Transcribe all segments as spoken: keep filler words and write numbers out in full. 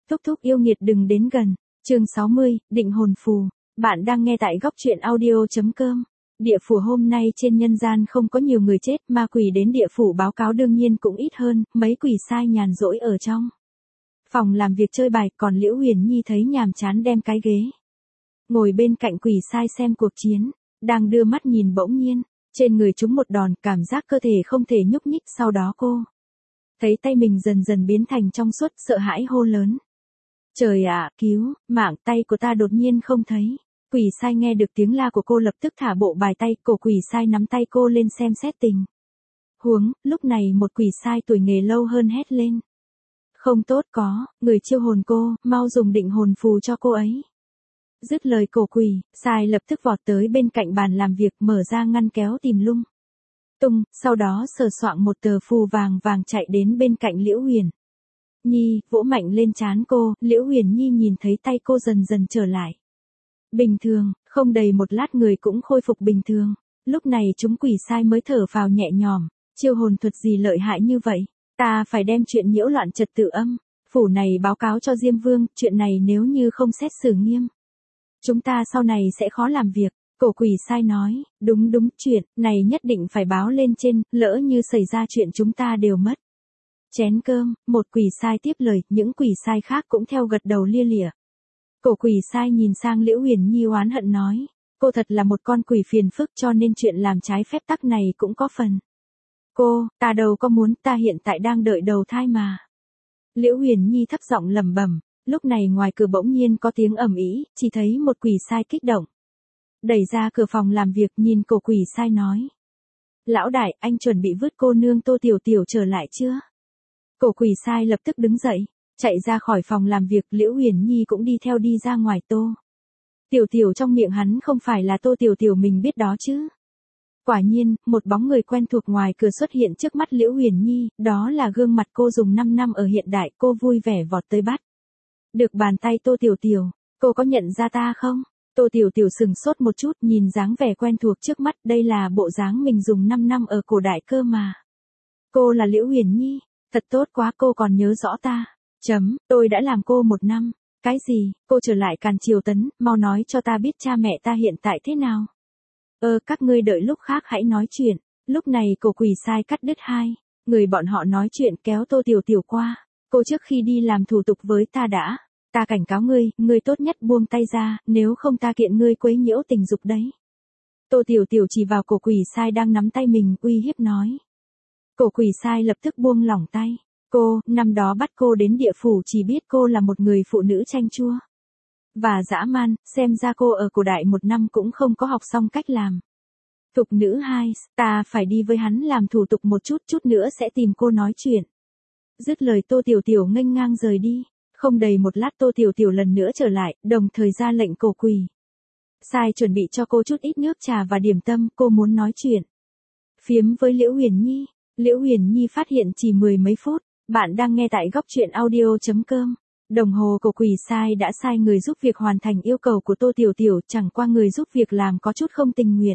Thúc thúc yêu nghiệt đừng đến gần. Chương sáu mươi, định hồn phù. Bạn đang nghe tại góc truyện audio chấm com. Địa phủ hôm nay trên nhân gian không có nhiều người chết, ma quỷ đến địa phủ báo cáo đương nhiên cũng ít hơn, mấy quỷ sai nhàn rỗi ở trong phòng làm việc chơi bài, còn Liễu Huyền Nhi thấy nhàm chán đem cái ghế ngồi bên cạnh quỷ sai xem cuộc chiến, đang đưa mắt nhìn bỗng nhiên, trên người chúng một đòn, cảm giác cơ thể không thể nhúc nhích, sau đó cô thấy tay mình dần dần biến thành trong suốt, sợ hãi hô lớn. Trời ạ, cứu, mạng, tay của ta đột nhiên không thấy. Quỷ sai nghe được tiếng la của cô lập tức thả bộ bài tay, cổ quỷ sai nắm tay cô lên xem xét tình huống, lúc này một quỷ sai tuổi nghề lâu hơn hét lên. Không tốt có, người chiêu hồn cô, mau dùng định hồn phù cho cô ấy. Dứt lời cổ quỷ, sai lập tức vọt tới bên cạnh bàn làm việc, mở ra ngăn kéo tìm lung tung, sau đó sờ soạng một tờ phù vàng vàng chạy đến bên cạnh Liễu Huyền Nhi, vỗ mạnh lên trán cô. Liễu Huyền Nhi nhìn thấy tay cô dần dần trở lại bình thường, không đầy một lát người cũng khôi phục bình thường. Lúc này chúng quỷ sai mới thở phào nhẹ nhõm, chiêu hồn thuật gì lợi hại như vậy, ta phải đem chuyện nhiễu loạn trật tự âm phủ này báo cáo cho Diêm Vương, chuyện này nếu như không xét xử nghiêm, chúng ta sau này sẽ khó làm việc. Cổ quỷ sai nói, đúng đúng, chuyện này nhất định phải báo lên trên, lỡ như xảy ra chuyện chúng ta đều mất chén cơm. Một quỷ sai tiếp lời, những quỷ sai khác cũng theo gật đầu lia lịa. Cổ quỷ sai nhìn sang Liễu Huyền Nhi oán hận nói, cô thật là một con quỷ phiền phức, cho nên chuyện làm trái phép tắc này cũng có phần cô, ta đâu có muốn, ta hiện tại đang đợi đầu thai mà. Liễu Huyền Nhi thấp giọng lẩm bẩm. Lúc này ngoài cửa bỗng nhiên có tiếng ầm ĩ, chỉ thấy một quỷ sai kích động đẩy ra cửa phòng làm việc, nhìn cổ quỷ sai nói. Lão đại, anh chuẩn bị vứt cô nương Tô Tiểu Tiểu trở lại chưa? Cổ quỷ sai lập tức đứng dậy, chạy ra khỏi phòng làm việc. Liễu Huyền Nhi cũng đi theo đi ra ngoài. Tô Tiểu Tiểu trong miệng hắn không phải là Tô Tiểu Tiểu mình biết đó chứ. Quả nhiên, một bóng người quen thuộc ngoài cửa xuất hiện trước mắt Liễu Huyền Nhi, đó là gương mặt cô dùng năm năm ở hiện đại. Cô vui vẻ vọt tới bắt được bàn tay Tô Tiểu Tiểu. Cô có nhận ra ta không? Tô Tiểu Tiểu sừng sốt một chút, nhìn dáng vẻ quen thuộc trước mắt, đây là bộ dáng mình dùng năm năm ở cổ đại cơ mà. Cô là Liễu Huyền Nhi, thật tốt quá, cô còn nhớ rõ ta. Chấm, tôi đã làm cô một năm. Cái gì, cô trở lại Càn Triều Tấn, mau nói cho ta biết cha mẹ ta hiện tại thế nào. Ơ, các ngươi đợi lúc khác hãy nói chuyện. Lúc này cổ quỷ sai cắt đứt hai người bọn họ nói chuyện, kéo Tô Tiểu Tiểu qua. Cô trước khi đi làm thủ tục với ta đã. Ta cảnh cáo ngươi, ngươi tốt nhất buông tay ra, nếu không ta kiện ngươi quấy nhiễu tình dục đấy. Tô Tiểu Tiểu chỉ vào cổ quỷ sai đang nắm tay mình, uy hiếp nói. Cổ quỷ sai lập tức buông lỏng tay. Cô, năm đó bắt cô đến địa phủ chỉ biết cô là một người phụ nữ chanh chua và dã man, xem ra cô ở cổ đại một năm cũng không có học xong cách làm thục nữ hai, ta phải đi với hắn làm thủ tục một chút, chút nữa sẽ tìm cô nói chuyện. Dứt lời Tô Tiểu Tiểu nghênh ngang rời đi. Không đầy một lát Tô Tiểu Tiểu lần nữa trở lại, đồng thời ra lệnh cổ quỷ sai chuẩn bị cho cô chút ít nước trà và điểm tâm, cô muốn nói chuyện phiếm với Liễu Huyền Nhi. Liễu Huyền Nhi phát hiện chỉ mười mấy phút. Bạn đang nghe tại góc truyện audio chấm com. Đồng hồ cổ quỷ sai đã sai người giúp việc hoàn thành yêu cầu của Tô Tiểu Tiểu, chẳng qua người giúp việc làm có chút không tình nguyện.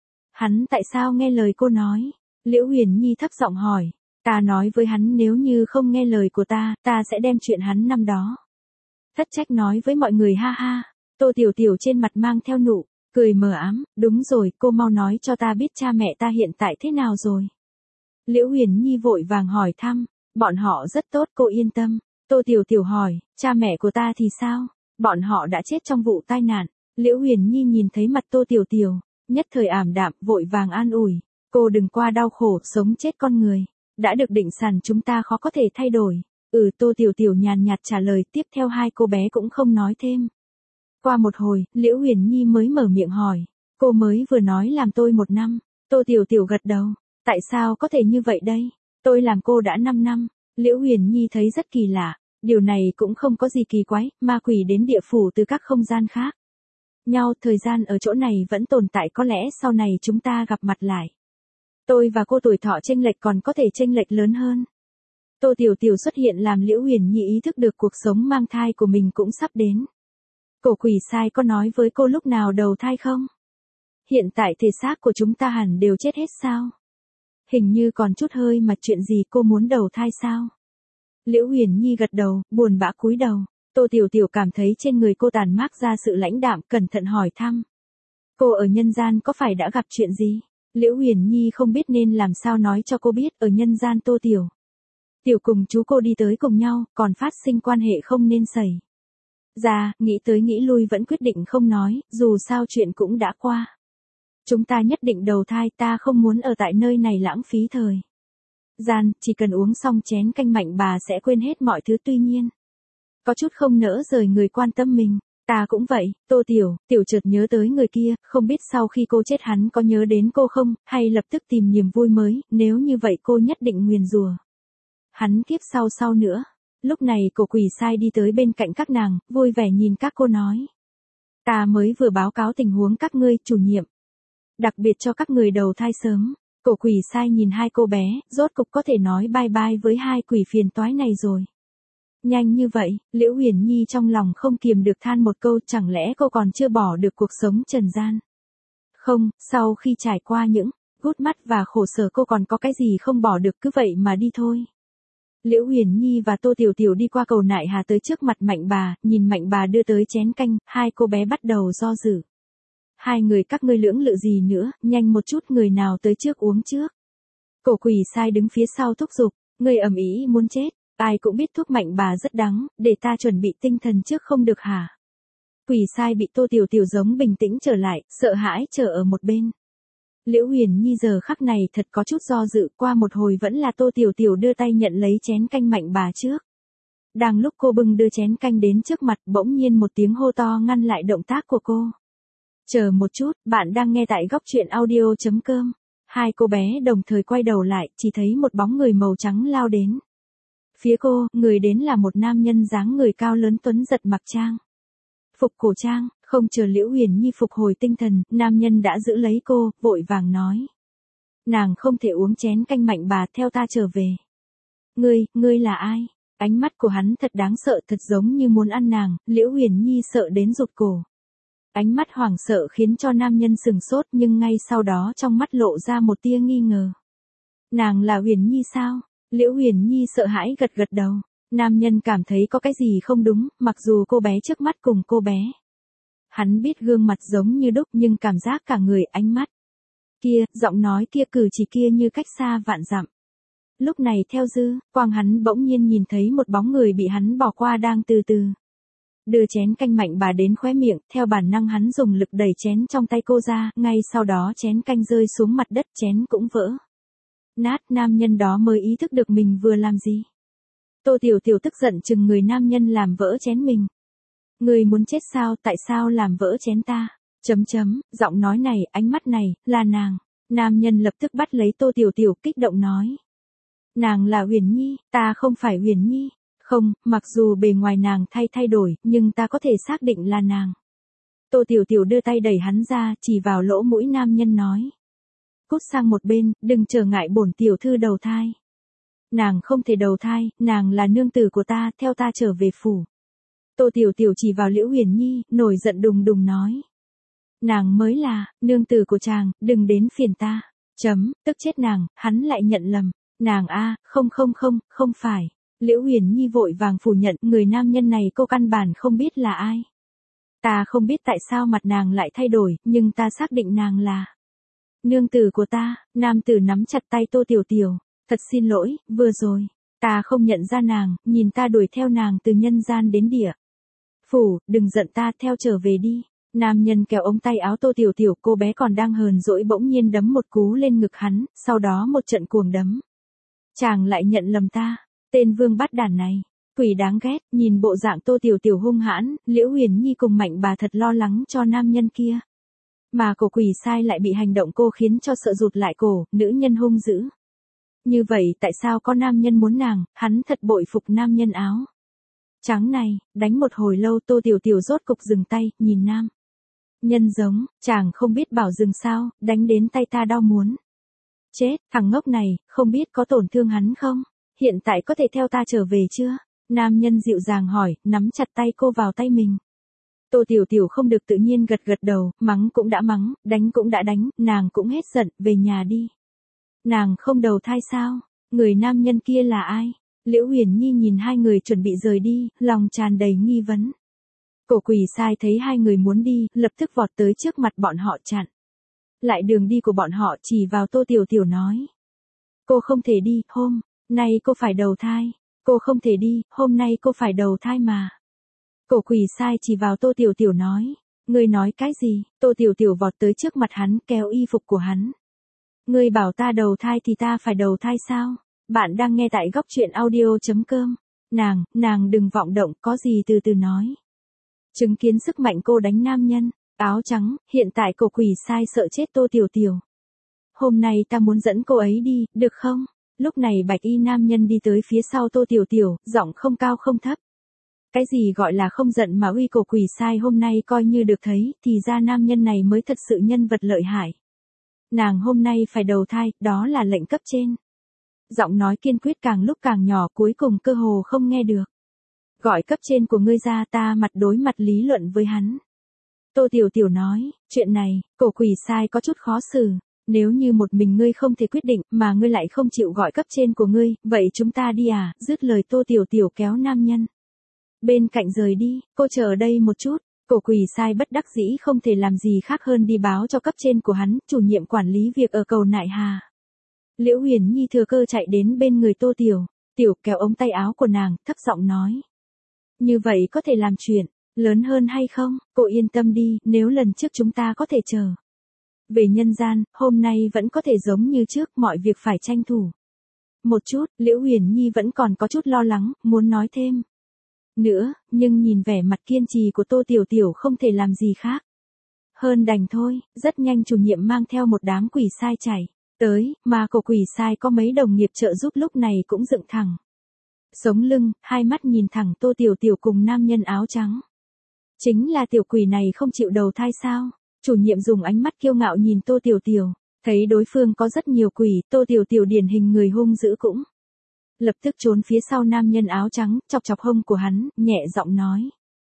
Hắn tại sao nghe lời cô nói? Liễu Huyền Nhi thấp giọng hỏi. Ta nói với hắn nếu như không nghe lời của ta, ta sẽ đem chuyện hắn năm đó thất trách nói với mọi người, ha ha. Tô Tiểu Tiểu trên mặt mang theo nụ cười mờ ám. Đúng rồi, cô mau nói cho ta biết cha mẹ ta hiện tại thế nào rồi. Liễu Huyền Nhi vội vàng hỏi thăm. Bọn họ rất tốt, cô yên tâm. Tô Tiểu Tiểu hỏi, cha mẹ của ta thì sao? Bọn họ đã chết trong vụ tai nạn. Liễu Huyền Nhi nhìn thấy mặt Tô Tiểu Tiểu, nhất thời ảm đạm, vội vàng an ủi. Cô đừng qua đau khổ, sống chết con người đã được định sẵn, chúng ta khó có thể thay đổi. Ừ, Tô Tiểu Tiểu nhàn nhạt trả lời, tiếp theo hai cô bé cũng không nói thêm. Qua một hồi, Liễu Huyền Nhi mới mở miệng hỏi, cô mới vừa nói làm tôi một năm. Tô Tiểu Tiểu gật đầu, tại sao có thể như vậy đây? Tôi làm cô đã năm năm. Liễu Huyền Nhi thấy rất kỳ lạ, điều này cũng không có gì kỳ quái, ma quỷ đến địa phủ từ các không gian khác nhau, thời gian ở chỗ này vẫn tồn tại, có lẽ sau này chúng ta gặp mặt lại. Tôi và cô tuổi thọ chênh lệch còn có thể chênh lệch lớn hơn. Tô Tiểu Tiểu xuất hiện làm Liễu Huyền Nhi ý thức được cuộc sống mang thai của mình cũng sắp đến. Cổ quỷ sai có nói với cô lúc nào đầu thai không? Hiện tại thể xác của chúng ta hẳn đều chết hết sao? Hình như còn chút hơi mà, chuyện gì, cô muốn đầu thai sao? Liễu Huyền Nhi gật đầu, buồn bã cúi đầu. Tô Tiểu Tiểu cảm thấy trên người cô tàn mát ra sự lãnh đạm, cẩn thận hỏi thăm. Cô ở nhân gian có phải đã gặp chuyện gì? Liễu Huyền Nhi không biết nên làm sao nói cho cô biết, ở nhân gian Tô Tiểu Tiểu cùng chú cô đi tới cùng nhau, còn phát sinh quan hệ không nên xảy ra, nghĩ tới nghĩ lui vẫn quyết định không nói, dù sao chuyện cũng đã qua. Chúng ta nhất định đầu thai, ta không muốn ở tại nơi này lãng phí thời gian, chỉ cần uống xong chén canh Mạnh Bà sẽ quên hết mọi thứ. Tuy nhiên, có chút không nỡ rời người quan tâm mình. Ta cũng vậy. Tô Tiểu Tiểu chợt nhớ tới người kia, không biết sau khi cô chết hắn có nhớ đến cô không, hay lập tức tìm niềm vui mới, nếu như vậy cô nhất định nguyền rủa hắn kiếp sau sau nữa. Lúc này cổ quỷ sai đi tới bên cạnh các nàng, vui vẻ nhìn các cô nói. Ta mới vừa báo cáo tình huống các ngươi, chủ nhiệm đặc biệt cho các người đầu thai sớm. Cổ quỷ sai nhìn hai cô bé, rốt cục có thể nói bye bye với hai quỷ phiền toái này rồi. Nhanh như vậy, Liễu Huyền Nhi trong lòng không kiềm được than một câu, chẳng lẽ cô còn chưa bỏ được cuộc sống trần gian? Không, sau khi trải qua những gút mắt và khổ sở cô còn có cái gì không bỏ được, cứ vậy mà đi thôi. Liễu Huyền Nhi và Tô Tiểu Tiểu đi qua cầu Nại Hà tới trước mặt Mạnh Bà, nhìn Mạnh Bà đưa tới chén canh, hai cô bé bắt đầu do dự. Hai người các ngươi lưỡng lự gì nữa, nhanh một chút, người nào tới trước uống trước. Cổ quỷ sai đứng phía sau thúc giục, người ầm ĩ muốn chết. Ai cũng biết thuốc Mạnh Bà rất đắng, để ta chuẩn bị tinh thần trước không được hả? Quỷ sai bị Tô Tiểu Tiểu giống bình tĩnh trở lại, sợ hãi chờ ở một bên. Liễu Huyền Nhi giờ khắc này thật có chút do dự, qua một hồi vẫn là Tô Tiểu Tiểu đưa tay nhận lấy chén canh Mạnh Bà trước. Đang lúc cô bưng đưa chén canh đến trước mặt, bỗng nhiên một tiếng hô to ngăn lại động tác của cô. Chờ một chút, bạn đang nghe tại góc truyện audio.com. Hai cô bé đồng thời quay đầu lại, chỉ thấy một bóng người màu trắng lao đến. Phía cô, người đến là một nam nhân dáng người cao lớn tuấn giật mặc trang phục cổ trang. Không chờ Liễu Huyền Nhi phục hồi tinh thần, nam nhân đã giữ lấy cô, vội vàng nói. Nàng không thể uống chén canh Mạnh Bà, theo ta trở về. Ngươi, ngươi là ai? Ánh mắt của hắn thật đáng sợ, thật giống như muốn ăn nàng. Liễu Huyền Nhi sợ đến rụt cổ. Ánh mắt hoảng sợ khiến cho nam nhân sừng sốt, nhưng ngay sau đó trong mắt lộ ra một tia nghi ngờ. Nàng là Huyền Nhi sao? Liễu Huyền Nhi sợ hãi gật gật đầu. Nam nhân cảm thấy có cái gì không đúng, mặc dù cô bé trước mắt cùng cô bé. Hắn biết gương mặt giống như đúc, nhưng cảm giác cả người, ánh mắt kia, giọng nói kia, cử chỉ kia như cách xa vạn dặm. Lúc này theo dư quang hắn bỗng nhiên nhìn thấy một bóng người bị hắn bỏ qua đang từ từ đưa chén canh Mạnh Bà đến khóe miệng, theo bản năng hắn dùng lực đẩy chén trong tay cô ra, ngay sau đó chén canh rơi xuống mặt đất, chén cũng vỡ nát. Nam nhân đó mới ý thức được mình vừa làm gì. Tô Tiểu Tiểu tức giận chừng người nam nhân làm vỡ chén mình. Người muốn chết sao, tại sao làm vỡ chén ta? Chấm chấm, giọng nói này, ánh mắt này, là nàng. Nam nhân lập tức bắt lấy Tô Tiểu Tiểu, kích động nói. Nàng là Huyền Nhi, ta không phải Huyền Nhi. Không, mặc dù bề ngoài nàng thay thay đổi, nhưng ta có thể xác định là nàng. Tô Tiểu Tiểu đưa tay đẩy hắn ra, chỉ vào lỗ mũi nam nhân nói. Cút sang một bên, đừng trở ngại bổn tiểu thư đầu thai. Nàng không thể đầu thai, nàng là nương tử của ta, theo ta trở về phủ. Tô Tiểu Tiểu chỉ vào Liễu Huyền Nhi, nổi giận đùng đùng nói. Nàng mới là, nương tử của chàng, đừng đến phiền ta. Chấm, tức chết nàng, hắn lại nhận lầm. Nàng a, không không không, không phải. Liễu Huyền Nhi vội vàng phủ nhận, người nam nhân này cô căn bản không biết là ai. Ta không biết tại sao mặt nàng lại thay đổi, nhưng ta xác định nàng là nương tử của ta. Nam tử nắm chặt tay Tô Tiểu Tiểu. Thật xin lỗi, vừa rồi, ta không nhận ra nàng, nhìn ta đuổi theo nàng từ nhân gian đến địa phủ, đừng giận ta, theo trở về đi. Nam nhân kéo ống tay áo Tô Tiểu Tiểu, cô bé còn đang hờn dỗi bỗng nhiên đấm một cú lên ngực hắn, sau đó một trận cuồng đấm. Chàng lại nhận lầm ta, tên vương bát đản này, quỷ đáng ghét. Nhìn bộ dạng Tô Tiểu Tiểu hung hãn, Liễu Huyền Nhi cùng Mạnh Bà thật lo lắng cho nam nhân kia. Mà cổ quỷ sai lại bị hành động cô khiến cho sợ rụt lại cổ, nữ nhân hung dữ. Như vậy tại sao có nam nhân muốn nàng, hắn thật bội phục nam nhân áo trắng này. Đánh một hồi lâu Tô Tiểu Tiểu rốt cục dừng tay, nhìn nam nhân giống, chàng không biết bảo dừng sao, đánh đến tay ta đau muốn chết. Thằng ngốc này, không biết có tổn thương hắn không? Hiện tại có thể theo ta trở về chưa? Nam nhân dịu dàng hỏi, nắm chặt tay cô vào tay mình. Tô Tiểu Tiểu không được tự nhiên gật gật đầu, mắng cũng đã mắng, đánh cũng đã đánh, nàng cũng hết giận, về nhà đi. Nàng không đầu thai sao? Người nam nhân kia là ai? Liễu Huyền Nhi nhìn hai người chuẩn bị rời đi, lòng tràn đầy nghi vấn. Cổ Quỳ Sai thấy hai người muốn đi, lập tức vọt tới trước mặt bọn họ chặn lại đường đi của bọn họ, chỉ vào Tô Tiểu Tiểu nói. Cô không thể đi, hôm nay cô phải đầu thai. Cô không thể đi, hôm nay cô phải đầu thai mà. Cổ Quỳ Sai chỉ vào Tô Tiểu Tiểu nói. Ngươi nói cái gì? Tô Tiểu Tiểu vọt tới trước mặt hắn, kéo y phục của hắn. Ngươi bảo ta đầu thai thì ta phải đầu thai sao? Bạn đang nghe tại góc truyện audio.com. Nàng, nàng đừng vọng động, có gì từ từ nói. Chứng kiến sức mạnh cô đánh nam nhân, áo trắng, hiện tại Cổ Quỳ Sai sợ chết Tô Tiểu Tiểu. Hôm nay ta muốn dẫn cô ấy đi, được không? Lúc này bạch y nam nhân đi tới phía sau Tô Tiểu Tiểu, giọng không cao không thấp. Cái gì gọi là không giận mà uy Cổ Quỳ Sai hôm nay coi như được thấy, thì ra nam nhân này mới thật sự nhân vật lợi hại. Nàng hôm nay phải đầu thai, đó là lệnh cấp trên. Giọng nói kiên quyết càng lúc càng nhỏ, cuối cùng cơ hồ không nghe được. Gọi cấp trên của ngươi ra, ta mặt đối mặt lý luận với hắn. Tô Tiểu Tiểu nói, chuyện này, Cổ Quỳ Sai có chút khó xử. Nếu như một mình ngươi không thể quyết định, mà ngươi lại không chịu gọi cấp trên của ngươi, vậy chúng ta đi à? Dứt lời Tô Tiểu Tiểu kéo nam nhân bên cạnh rời đi. Cô chờ ở đây một chút. Cổ Quỳ Sai bất đắc dĩ không thể làm gì khác hơn đi báo cho cấp trên của hắn, chủ nhiệm quản lý việc ở cầu Nại Hà. Liễu Huyền Nhi thừa cơ chạy đến bên người Tô Tiểu Tiểu, kéo ống tay áo của nàng, thấp giọng nói. Như vậy có thể làm chuyện lớn hơn hay không? Cô yên tâm đi, nếu lần trước chúng ta có thể chờ về nhân gian, hôm nay vẫn có thể giống như trước, mọi việc phải tranh thủ. Một chút, Liễu Huyền Nhi vẫn còn có chút lo lắng, muốn nói thêm nữa, nhưng nhìn vẻ mặt kiên trì của Tô Tiểu Tiểu không thể làm gì khác hơn đành thôi. Rất nhanh chủ nhiệm mang theo một đám quỷ sai chảy tới, mà Cổ Quỳ Sai có mấy đồng nghiệp trợ giúp lúc này cũng dựng thẳng sống lưng, hai mắt nhìn thẳng Tô Tiểu Tiểu cùng nam nhân áo trắng. Chính là tiểu quỷ này không chịu đầu thai sao? Chủ nhiệm dùng ánh mắt kiêu ngạo nhìn Tô Tiểu Tiểu, thấy đối phương có rất nhiều quỷ, Tô Tiểu Tiểu điển hình người hung dữ cũng lập tức trốn phía sau nam nhân áo trắng, chọc chọc hông của hắn, nhẹ giọng nói.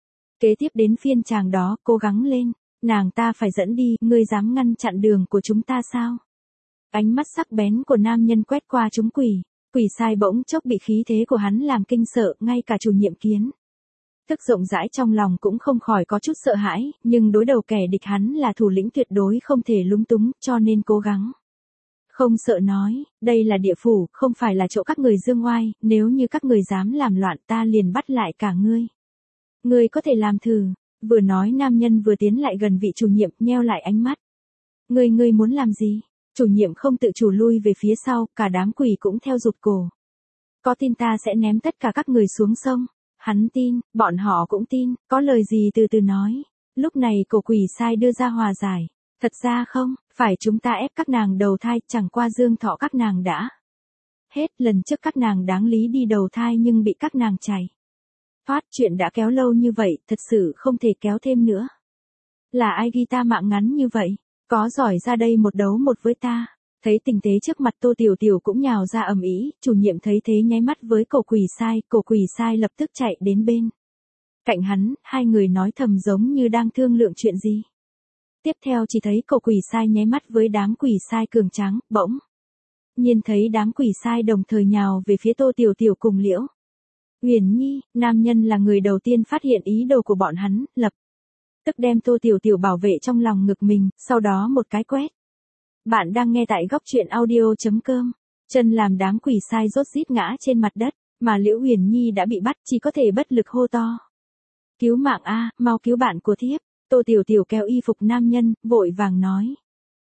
Kế tiếp đến phiên chàng đó, cố gắng lên, nàng ta phải dẫn đi, ngươi dám ngăn chặn đường của chúng ta sao? Ánh mắt sắc bén của nam nhân quét qua chúng quỷ, Quỳ Sai bỗng chốc bị khí thế của hắn làm kinh sợ, ngay cả chủ nhiệm kiến thức rộng rãi trong lòng cũng không khỏi có chút sợ hãi, nhưng đối đầu kẻ địch hắn là thủ lĩnh tuyệt đối không thể lúng túng, cho nên cố gắng. Không sợ nói, đây là địa phủ, không phải là chỗ các người dương oai, nếu như các người dám làm loạn ta liền bắt lại cả ngươi. Ngươi có thể làm thử, vừa nói nam nhân vừa tiến lại gần vị chủ nhiệm, nheo lại ánh mắt. Ngươi ngươi muốn làm gì? Chủ nhiệm không tự chủ lui về phía sau, cả đám quỷ cũng theo rụt cổ. Có tin ta sẽ ném tất cả các người xuống sông? Hắn tin, bọn họ cũng tin, có lời gì từ từ nói. Lúc này Cổ Quỳ Sai đưa ra hòa giải. Thật ra không, phải chúng ta ép các nàng đầu thai, chẳng qua dương thọ các nàng đã hết, lần trước các nàng đáng lý đi đầu thai nhưng bị các nàng chạy thoát, chuyện đã kéo lâu như vậy, thật sự không thể kéo thêm nữa. Là ai ghi ta mạng ngắn như vậy? Có giỏi ra đây một đấu một với ta. Thấy tình thế trước mặt Tô Tiểu Tiểu cũng nhào ra ầm ĩ, chủ nhiệm thấy thế nháy mắt với Cổ Quỳ Sai, Cổ Quỳ Sai lập tức chạy đến bên cạnh hắn, hai người nói thầm giống như đang thương lượng chuyện gì. Tiếp theo chỉ thấy Cổ Quỳ Sai nháy mắt với đám quỷ sai cường tráng, bỗng nhiên thấy đám quỷ sai đồng thời nhào về phía Tô Tiểu Tiểu cùng Liễu Huyền Nhi. Nam nhân là người đầu tiên phát hiện ý đồ của bọn hắn, lập tức đem Tô Tiểu Tiểu bảo vệ trong lòng ngực mình, sau đó một cái quét. Bạn đang nghe tại góc truyện audio.com. Chân làm đám quỷ sai rốt rít ngã trên mặt đất, mà Liễu Huyền Nhi đã bị bắt, chỉ có thể bất lực hô to. Cứu mạng a, mau cứu bạn của thiếp. Tô Tiểu Tiểu kéo y phục nam nhân, vội vàng nói.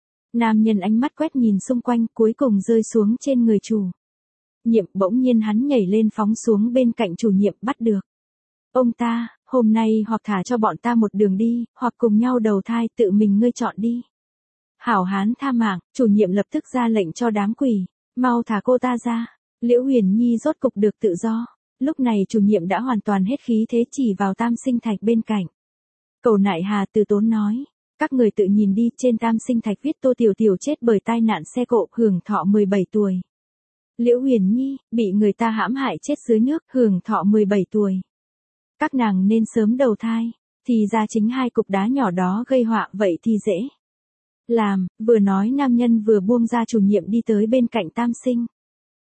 Nam nhân ánh mắt quét nhìn xung quanh, cuối cùng rơi xuống trên người chủ nhiệm, bỗng nhiên hắn nhảy lên phóng xuống bên cạnh chủ nhiệm, bắt được ông ta. Hôm nay hoặc thả cho bọn ta một đường đi, hoặc cùng nhau đầu thai, tự mình ngươi chọn đi. Hảo hán tha mạng, chủ nhiệm lập tức ra lệnh cho đám quỷ, mau thả cô ta ra. Liễu Huyền Nhi rốt cục được tự do. Lúc này chủ nhiệm đã hoàn toàn hết khí thế, chỉ vào tam sinh thạch bên cạnh cầu Nại Hà, từ tốn nói. Các người tự nhìn đi, trên tam sinh thạch viết Tô Tiểu Tiểu chết bởi tai nạn xe cộ, hưởng thọ mười bảy tuổi. Liễu Huyền Nhi, bị người ta hãm hại chết dưới nước, hưởng thọ mười bảy tuổi. Các nàng nên sớm đầu thai, thì ra chính hai cục đá nhỏ đó gây họa, vậy thì dễ làm. Vừa nói nam nhân vừa buông ra chủ nhiệm đi tới bên cạnh tam sinh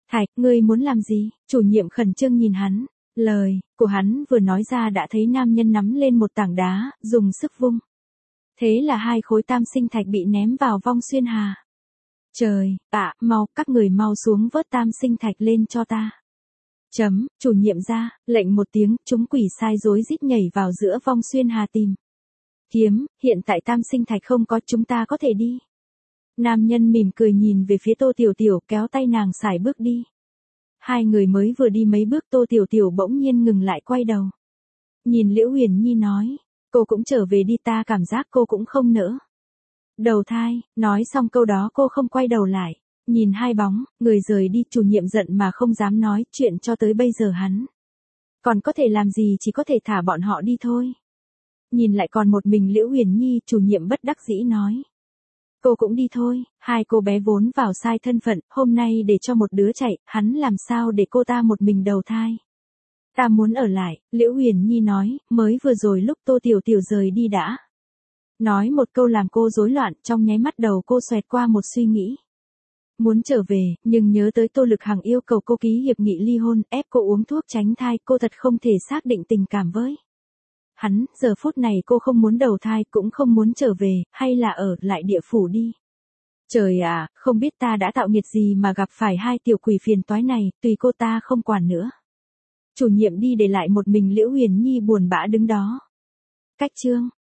Thạch, ngươi muốn làm gì? Chủ nhiệm khẩn trương nhìn hắn. Lời của hắn vừa nói ra đã thấy nam nhân nắm lên một tảng đá, dùng sức vung. Thế là hai khối tam sinh thạch bị ném vào vong xuyên hà. Trời, ạ, mau, các người mau xuống vớt tam sinh thạch lên cho ta. Chấm, chủ nhiệm ra, lệnh một tiếng, chúng quỷ sai rối rít nhảy vào giữa vong xuyên hà tìm. Kiếm, hiện tại tam sinh thạch không có, chúng ta có thể đi. Nam nhân mỉm cười nhìn về phía Tô Tiểu Tiểu, kéo tay nàng sải bước đi. Hai người mới vừa đi mấy bước, Tô Tiểu Tiểu bỗng nhiên ngừng lại, quay đầu. Nhìn Liễu Huyền Nhi nói, cô cũng trở về đi, ta cảm giác cô cũng không nỡ. Đầu thai, nói xong câu đó cô không quay đầu lại. Nhìn hai bóng, người rời đi, chủ nhiệm giận mà không dám nói chuyện, cho tới bây giờ hắn. Còn có thể làm gì, chỉ có thể thả bọn họ đi thôi. Nhìn lại còn một mình Liễu Huyền Nhi, chủ nhiệm bất đắc dĩ nói. Cô cũng đi thôi, hai cô bé vốn vào sai thân phận, hôm nay để cho một đứa chạy, hắn làm sao để cô ta một mình đầu thai. Ta muốn ở lại, Liễu Huyền Nhi nói, mới vừa rồi lúc Tô Tiểu Tiểu rời đi đã. Nói một câu làm cô rối loạn, trong nháy mắt đầu cô xoẹt qua một suy nghĩ. Muốn trở về, nhưng nhớ tới Tô Lực Hằng yêu cầu cô ký hiệp nghị ly hôn, ép cô uống thuốc tránh thai, cô thật không thể xác định tình cảm với hắn. Giờ phút này cô không muốn đầu thai, cũng không muốn trở về, hay là ở lại địa phủ đi. Trời ạ, à, không biết ta đã tạo nghiệt gì mà gặp phải hai tiểu quỷ phiền toái này, tùy cô ta không quản nữa. Chủ nhiệm đi để lại một mình Liễu Huyền Nhi buồn bã đứng đó. Cách chương